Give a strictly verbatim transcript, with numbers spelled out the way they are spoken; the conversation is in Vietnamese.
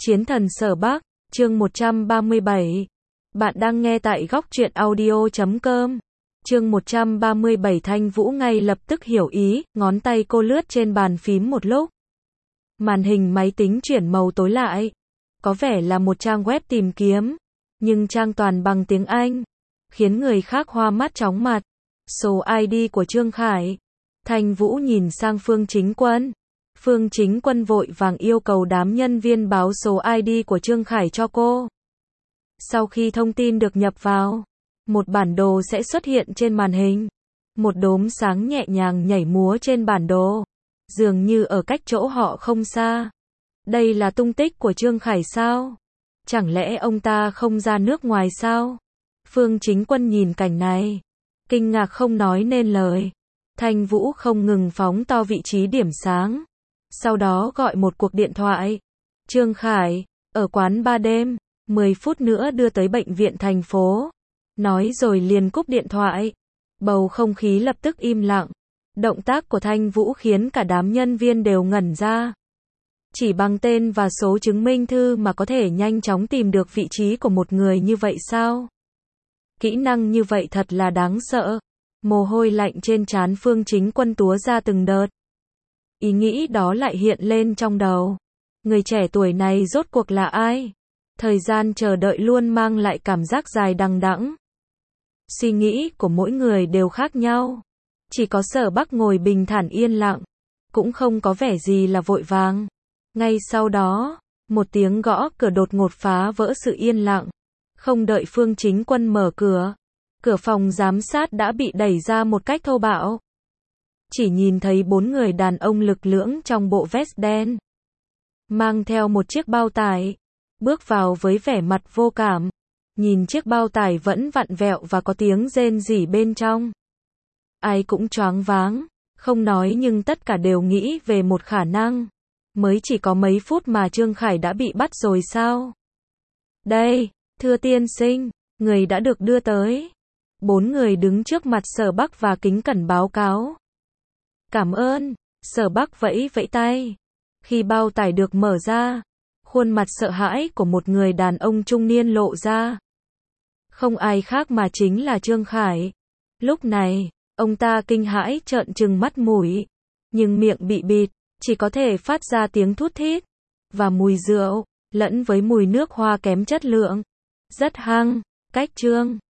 Chiến thần Sở Bắc, chương một trăm ba mươi bảy. Bạn đang nghe tại góc truyện audio chấm com. Chương một trăm ba mươi bảy. Thanh Vũ ngay lập tức hiểu ý, ngón tay cô lướt trên bàn phím một lúc. Màn hình máy tính chuyển màu tối lại. Có vẻ là một trang web tìm kiếm, nhưng trang toàn bằng tiếng Anh, khiến người khác hoa mắt chóng mặt. Số i đê của Trương Khải. Thanh Vũ nhìn sang Phương Chính Quân. Phương Chính Quân vội vàng yêu cầu đám nhân viên báo số i đê của Trương Khải cho cô. Sau khi thông tin được nhập vào, một bản đồ sẽ xuất hiện trên màn hình. Một đốm sáng nhẹ nhàng nhảy múa trên bản đồ, dường như ở cách chỗ họ không xa. Đây là tung tích của Trương Khải sao? Chẳng lẽ ông ta không ra nước ngoài sao? Phương Chính Quân nhìn cảnh này, kinh ngạc không nói nên lời. Thanh Vũ không ngừng phóng to vị trí điểm sáng. Sau đó gọi một cuộc điện thoại. Trương Khải, ở quán ba đêm, mười phút nữa đưa tới bệnh viện thành phố. Nói rồi liền cúp điện thoại. Bầu không khí lập tức im lặng. Động tác của Thanh Vũ khiến cả đám nhân viên đều ngẩn ra. Chỉ bằng tên và số chứng minh thư mà có thể nhanh chóng tìm được vị trí của một người như vậy sao? Kỹ năng như vậy thật là đáng sợ. Mồ hôi lạnh trên trán Phương Chính Quân túa ra từng đợt. Ý nghĩ đó lại hiện lên trong đầu. Người trẻ tuổi này rốt cuộc là ai? Thời gian chờ đợi luôn mang lại cảm giác dài đằng đẵng. Suy nghĩ của mỗi người đều khác nhau. Chỉ có Sở Bắc ngồi bình thản yên lặng, cũng không có vẻ gì là vội vàng. Ngay sau đó, một tiếng gõ cửa đột ngột phá vỡ sự yên lặng. Không đợi Phương Chính Quân mở cửa, cửa phòng giám sát đã bị đẩy ra một cách thô bạo. Chỉ nhìn thấy bốn người đàn ông lực lưỡng trong bộ vest đen, mang theo một chiếc bao tải, bước vào với vẻ mặt vô cảm. Nhìn chiếc bao tải vẫn vặn vẹo và có tiếng rên rỉ bên trong. Ai cũng choáng váng, không nói nhưng tất cả đều nghĩ về một khả năng. Mới chỉ có mấy phút mà Trương Khải đã bị bắt rồi sao? Đây, thưa tiên sinh, người đã được đưa tới. Bốn người đứng trước mặt Sở Bắc và kính cẩn báo cáo. Cảm ơn, Sở Bắc vẫy vẫy tay. Khi bao tải được mở ra, khuôn mặt sợ hãi của một người đàn ông trung niên lộ ra. Không ai khác mà chính là Trương Khải. Lúc này, ông ta kinh hãi trợn trừng mắt mũi, nhưng miệng bị bịt, chỉ có thể phát ra tiếng thút thít. Và mùi rượu, lẫn với mùi nước hoa kém chất lượng. Rất hăng, cách Trương